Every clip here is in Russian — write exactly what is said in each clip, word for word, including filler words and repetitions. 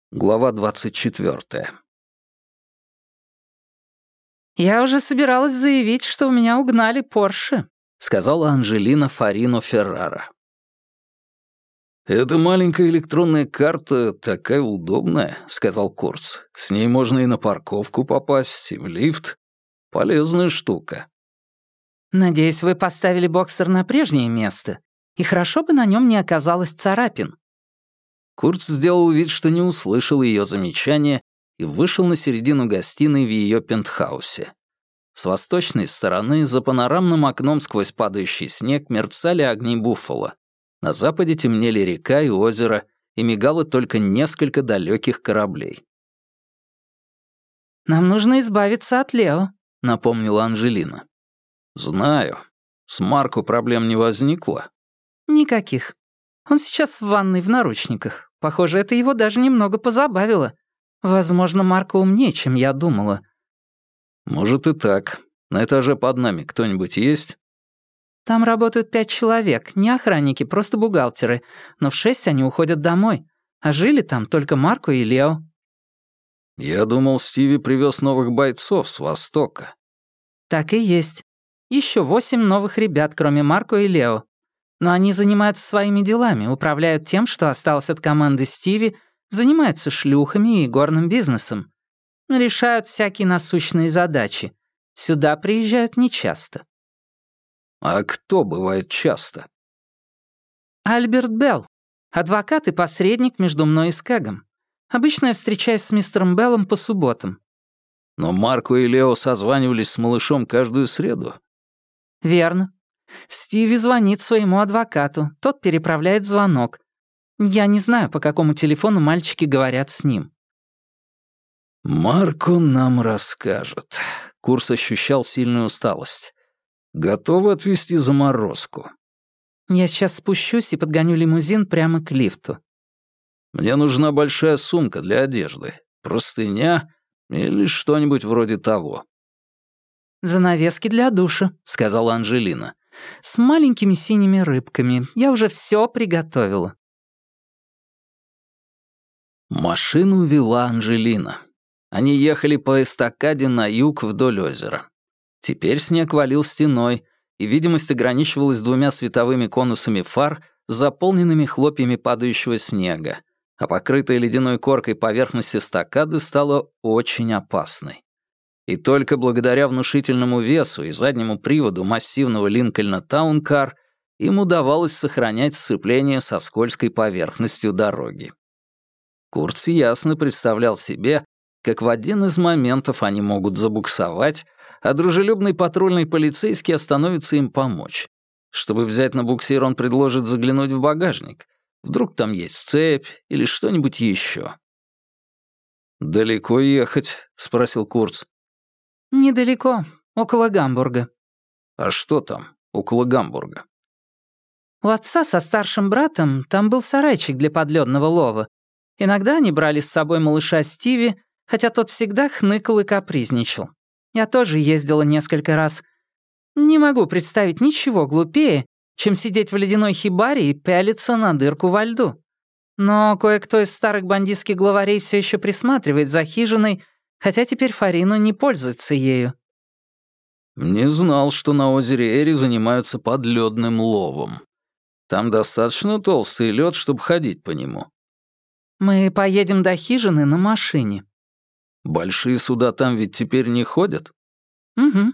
Глава двадцать четвёртая. «Я уже собиралась заявить, что у меня угнали Порше», — сказала Анжелина Фарино Феррара. «Эта маленькая электронная карта такая удобная», — сказал Курц. «С ней можно и на парковку попасть, и в лифт. Полезная штука». «Надеюсь, вы поставили боксер на прежнее место, и хорошо бы на нем не оказалось царапин». Курц сделал вид, что не услышал ее замечания, и вышел на середину гостиной в ее пентхаусе. С восточной стороны, за панорамным окном сквозь падающий снег, мерцали огни Буффало. На западе темнели река и озеро, и мигало только несколько далеких кораблей. «Нам нужно избавиться от Лео», — напомнила Анжелина. «Знаю. С Марко проблем не возникло?» «Никаких. Он сейчас в ванной в наручниках. Похоже, это его даже немного позабавило. Возможно, Марко умнее, чем я думала». «Может и так. На этаже под нами кто-нибудь есть?» «Там работают пять человек, не охранники, просто бухгалтеры, но в шесть они уходят домой, а жили там только Марко и Лео». «Я думал, Стиви привез новых бойцов с Востока». «Так и есть. Еще восемь новых ребят, кроме Марко и Лео. Но они занимаются своими делами, управляют тем, что осталось от команды Стиви, занимаются шлюхами и горным бизнесом. Решают всякие насущные задачи. Сюда приезжают нечасто». «А кто бывает часто?» «Альберт Белл. Адвокат и посредник между мной и Скэгом. Обычно я встречаюсь с мистером Беллом по субботам». «Но Марко и Лео созванивались с малышом каждую среду». «Верно. Стиви звонит своему адвокату, тот переправляет звонок. Я не знаю, по какому телефону мальчики говорят с ним». «Марко нам расскажет». Курс ощущал сильную усталость. «Готовы отвезти заморозку?» «Я сейчас спущусь и подгоню лимузин прямо к лифту». «Мне нужна большая сумка для одежды. Простыня или что-нибудь вроде того». «Занавески для душа», — сказала Анжелина. «С маленькими синими рыбками. Я уже все приготовила». Машину вела Анжелина. Они ехали по эстакаде на юг вдоль озера. Теперь снег валил стеной, и видимость ограничивалась двумя световыми конусами фар, заполненными хлопьями падающего снега, а покрытая ледяной коркой поверхность эстакады стала очень опасной. И только благодаря внушительному весу и заднему приводу массивного Линкольна Таункар им удавалось сохранять сцепление со скользкой поверхностью дороги. Курц ясно представлял себе, как в один из моментов они могут забуксовать, а дружелюбный патрульный полицейский остановится им помочь. Чтобы взять на буксир, он предложит заглянуть в багажник. Вдруг там есть цепь или что-нибудь еще. «Далеко ехать?» — спросил Курц. «Недалеко, около Гамбурга». «А что там, около Гамбурга?» «У отца со старшим братом там был сарайчик для подледного лова. Иногда они брали с собой малыша Стиви, хотя тот всегда хныкал и капризничал. Я тоже ездила несколько раз. Не могу представить ничего глупее, чем сидеть в ледяной хибаре и пялиться на дырку во льду. Но кое-кто из старых бандитских главарей все еще присматривает за хижиной, хотя теперь Фарино не пользуется ею». «Не знал, что на озере Эри занимаются подледным ловом. Там достаточно толстый лед, чтобы ходить по нему». «Мы поедем до хижины на машине». «Большие суда там ведь теперь не ходят?» «Угу».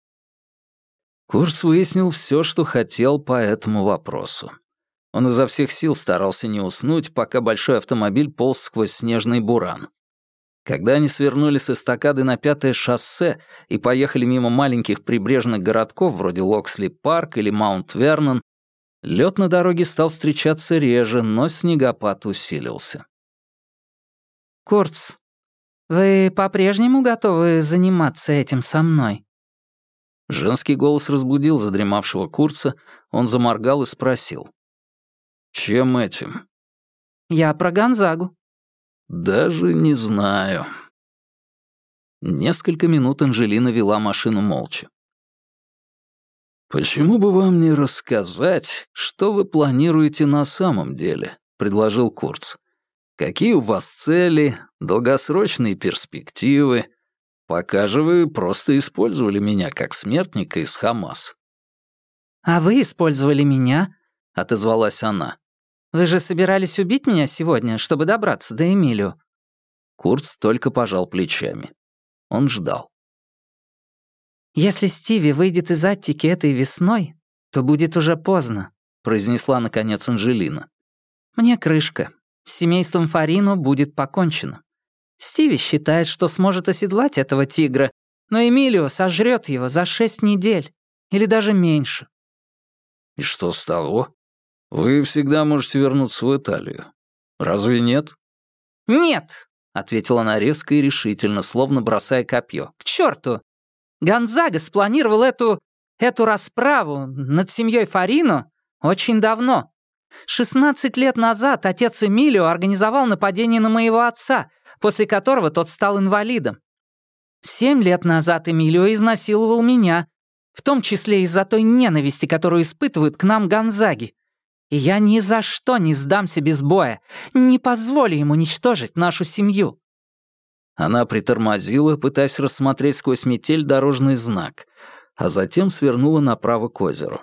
Курц выяснил все, что хотел по этому вопросу. Он изо всех сил старался не уснуть, пока большой автомобиль полз сквозь снежный буран. Когда они свернули с эстакады на пятое шоссе и поехали мимо маленьких прибрежных городков вроде Локсли-Парк или Маунт-Вернон, лед на дороге стал встречаться реже, но снегопад усилился. «Курц, вы по-прежнему готовы заниматься этим со мной?» Женский голос разбудил задремавшего Курца, он заморгал и спросил. «Чем этим?» «Я про Гонзагу». «Даже не знаю». Несколько минут Анжелина вела машину молча. «Почему бы вам не рассказать, что вы планируете на самом деле?» — предложил Курц. Какие у вас цели, долгосрочные перспективы? Пока же вы просто использовали меня как смертника из Хамас». «А вы использовали меня?» — отозвалась она. «Вы же собирались убить меня сегодня, чтобы добраться до Эмилио?» Курц только пожал плечами. Он ждал. «Если Стиви выйдет из Аттики этой весной, то будет уже поздно», — произнесла наконец Анжелина. «Мне крышка. С семейством Фарино будет покончено. Стиви считает, что сможет оседлать этого тигра, но Эмилио сожрет его за шесть недель. Или даже меньше». «И что с того? Вы всегда можете вернуться в Италию. Разве нет?» «Нет», — ответила она резко и решительно, словно бросая копье. «К черту! Гонзага спланировал эту... эту расправу над семьей Фарино очень давно. шестнадцать лет назад отец Эмилио организовал нападение на моего отца, после которого тот стал инвалидом. Семь лет назад Эмилио изнасиловал меня, в том числе из-за той ненависти, которую испытывают к нам Гонзаги. И я ни за что не сдамся без боя, не позволю им уничтожить нашу семью». Она притормозила, пытаясь рассмотреть сквозь метель дорожный знак, а затем свернула направо к озеру.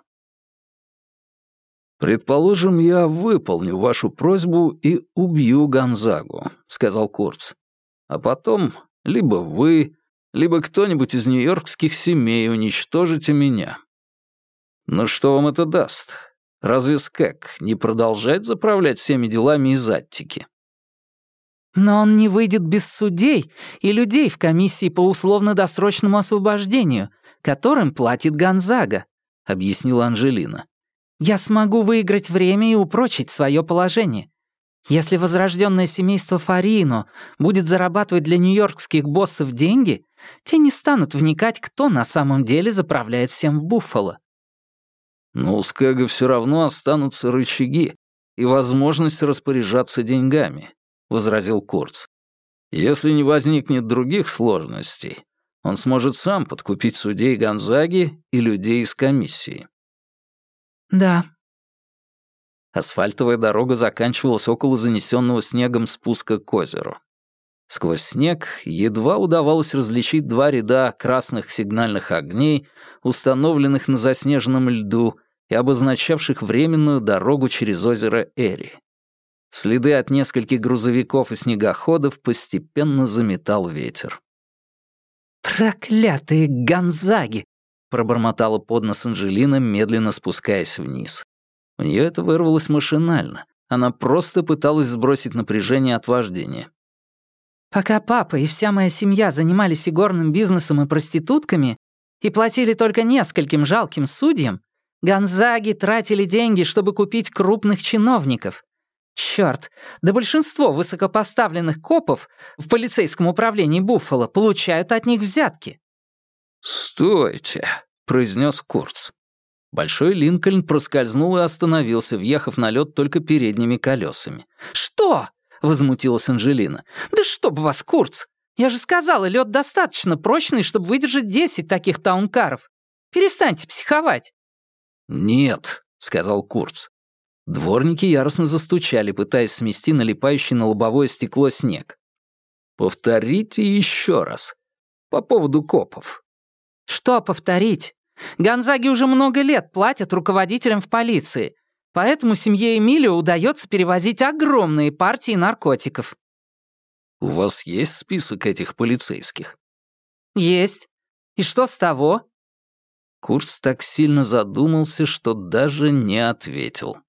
«Предположим, я выполню вашу просьбу и убью Гонзагу», — сказал Курц. «А потом либо вы, либо кто-нибудь из нью-йоркских семей уничтожите меня. Но что вам это даст? Разве Скек не продолжает заправлять всеми делами из Аттики?» «Но он не выйдет без судей и людей в комиссии по условно-досрочному освобождению, которым платит Гонзага», — объяснила Анжелина. «Я смогу выиграть время и упрочить свое положение. Если возрожденное семейство Фарино будет зарабатывать для нью-йоркских боссов деньги, те не станут вникать, кто на самом деле заправляет всем в Буффало». «Но у Скега все равно останутся рычаги и возможность распоряжаться деньгами», — возразил Курц. «Если не возникнет других сложностей, он сможет сам подкупить судей Гонзаги и людей из комиссии». «Да». Асфальтовая дорога заканчивалась около занесенного снегом спуска к озеру. Сквозь снег едва удавалось различить два ряда красных сигнальных огней, установленных на заснеженном льду и обозначавших временную дорогу через озеро Эри. Следы от нескольких грузовиков и снегоходов постепенно заметал ветер. «Проклятые Гонзаги!» — пробормотала под нос Анжелина, медленно спускаясь вниз. У нее это вырвалось машинально. Она просто пыталась сбросить напряжение от вождения. «Пока папа и вся моя семья занимались игорным бизнесом и проститутками и платили только нескольким жалким судьям, Гонзаги тратили деньги, чтобы купить крупных чиновников. Чёрт, да большинство высокопоставленных копов в полицейском управлении Буффало получают от них взятки». «Стойте», — произнес Курц. Большой Линкольн проскользнул и остановился, въехав на лед только передними колесами. «Что?» — возмутилась Анжелина. «Да чтоб вас, Курц! Я же сказала, лед достаточно прочный, чтобы выдержать десять таких таункаров. Перестаньте психовать». «Нет», — сказал Курц. Дворники яростно застучали, пытаясь смести налипающий на лобовое стекло снег. «Повторите еще раз. По поводу копов». «Что повторить? Гонзаги уже много лет платят руководителям в полиции, поэтому семье Эмилио удается перевозить огромные партии наркотиков». «У вас есть список этих полицейских?» «Есть. И что с того?» Курц так сильно задумался, что даже не ответил.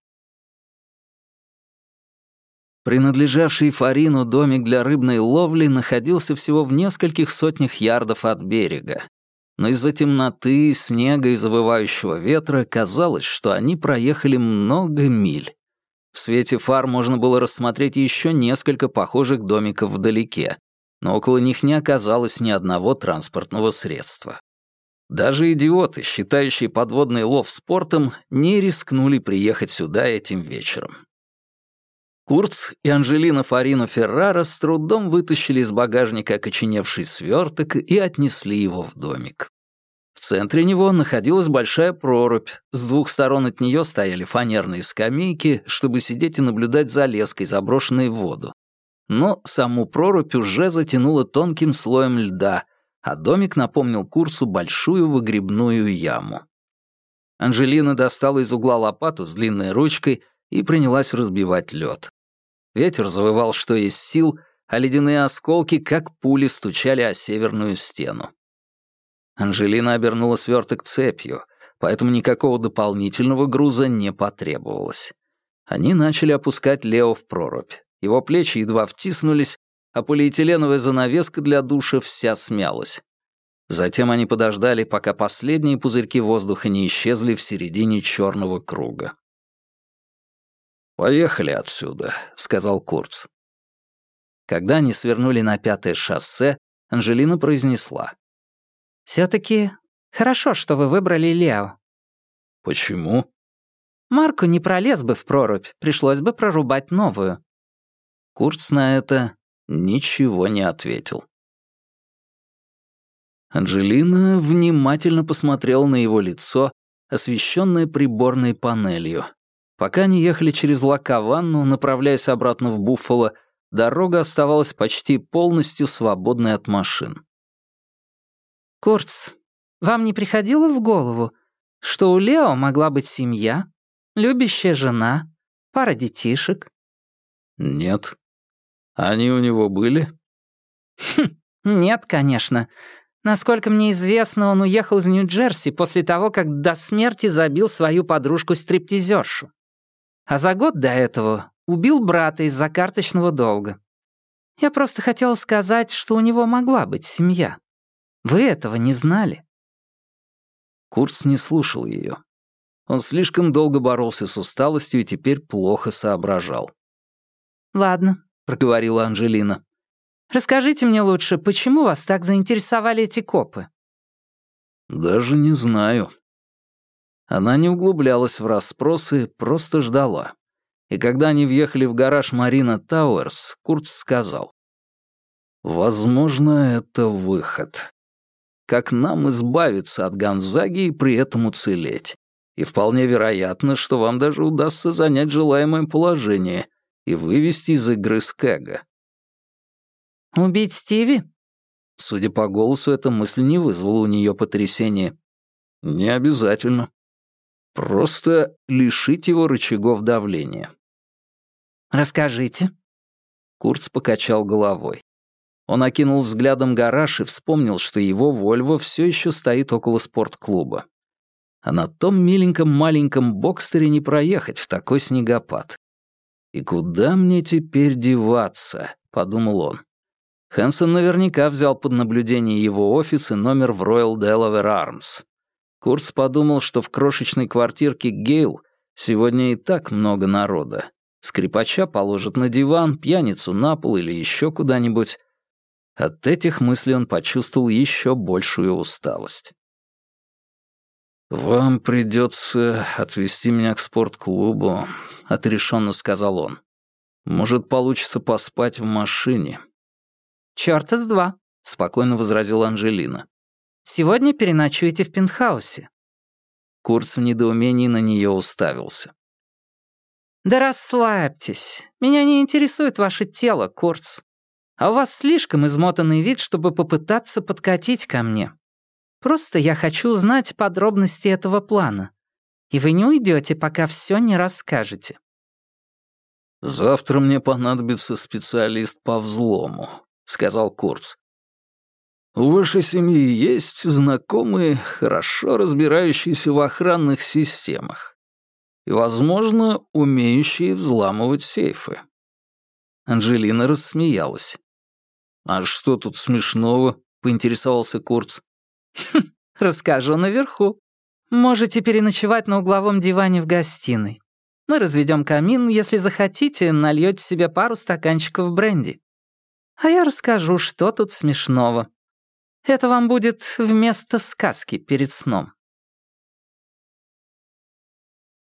Принадлежавший Фарину домик для рыбной ловли находился всего в нескольких сотнях ярдов от берега. Но из-за темноты, снега и завывающего ветра казалось, что они проехали много миль. В свете фар можно было рассмотреть еще несколько похожих домиков вдалеке, но около них не оказалось ни одного транспортного средства. Даже идиоты, считающие подводный лов спортом, не рискнули приехать сюда этим вечером. Курц и Анжелина Фарино Феррара с трудом вытащили из багажника окоченевший сверток и отнесли его в домик. В центре него находилась большая прорубь, с двух сторон от нее стояли фанерные скамейки, чтобы сидеть и наблюдать за леской, заброшенной в воду. но саму прорубь уже затянуло тонким слоем льда, а домик напомнил Курцу большую выгребную яму. Анжелина достала из угла лопату с длинной ручкой и принялась разбивать лед. Ветер завывал, что есть сил, а ледяные осколки, как пули, стучали о северную стену. Анжелина обернула сверток цепью, поэтому никакого дополнительного груза не потребовалось. Они начали опускать Лео в прорубь. Его плечи едва втиснулись, а полиэтиленовая занавеска для душа вся смялась. Затем они подождали, пока последние пузырьки воздуха не исчезли в середине черного круга. «Поехали отсюда», — сказал Курц. Когда они свернули на пятое шоссе, Анжелина произнесла. «Все-таки хорошо, что вы выбрали Лео». «Почему?» «Марко не пролез бы в прорубь, пришлось бы прорубать новую». Курц на это ничего не ответил. Анжелина внимательно посмотрела на его лицо, освещенное приборной панелью. Пока они ехали через Лакаванну, направляясь обратно в Буффало, дорога оставалась почти полностью свободной от машин. «Курц, вам не приходило в голову, что у Лео могла быть семья, любящая жена, пара детишек?» «Нет. Они у него были?» «Хм, нет, конечно. Насколько мне известно, он уехал из Нью-Джерси после того, как до смерти забил свою подружку-стриптизершу. А за год до этого убил брата из-за карточного долга. Я просто хотела сказать, что у него могла быть семья. Вы этого не знали». Курц не слушал ее. Он слишком долго боролся с усталостью и теперь плохо соображал. «Ладно», — проговорила Анжелина. «Расскажите мне лучше, почему вас так заинтересовали эти копы?» «Даже не знаю». Она не углублялась в расспросы, просто ждала. И когда они въехали в гараж Марина Тауэрс, Курц сказал. «Возможно, это выход. Как нам избавиться от Гонзаги и при этом уцелеть? И вполне вероятно, что вам даже удастся занять желаемое положение и вывести из игры Скэга». «Убить Стиви?» Судя по голосу, эта мысль не вызвала у нее потрясения. «Не обязательно. Просто лишить его рычагов давления». «Расскажите». Курц покачал головой. Он окинул взглядом гараж и вспомнил, что его «Вольво» все еще стоит около спортклуба. А на том миленьком маленьком бокстере не проехать в такой снегопад. «И куда мне теперь деваться?» — подумал он. Хэнсон наверняка взял под наблюдение его офис и номер в Royal Delaware Arms. Курц подумал, что в крошечной квартирке Гейл сегодня и так много народа. Скрипача положат на диван, пьяницу на пол или еще куда-нибудь. От этих мыслей он почувствовал еще большую усталость. «Вам придется отвезти меня к спортклубу», — отрешенно сказал он. «Может, получится поспать в машине». «Чёрта с два», — спокойно возразила Анжелина. «Сегодня переночуете в пентхаусе». Курц в недоумении на нее уставился. «Да расслабьтесь. Меня не интересует ваше тело, Курц. А у вас слишком измотанный вид, чтобы попытаться подкатить ко мне. Просто я хочу узнать подробности этого плана. И вы не уйдете, пока все не расскажете». «Завтра мне понадобится специалист по взлому», — сказал Курц. «У вашей семьи есть знакомые, хорошо разбирающиеся в охранных системах и, возможно, умеющие взламывать сейфы». Анжелина рассмеялась. «А что тут смешного?» — поинтересовался Курц. «Хм, расскажу наверху. Можете переночевать на угловом диване в гостиной. Мы разведем камин, если захотите, нальете себе пару стаканчиков бренди. А я расскажу, что тут смешного. Это вам будет вместо сказки перед сном».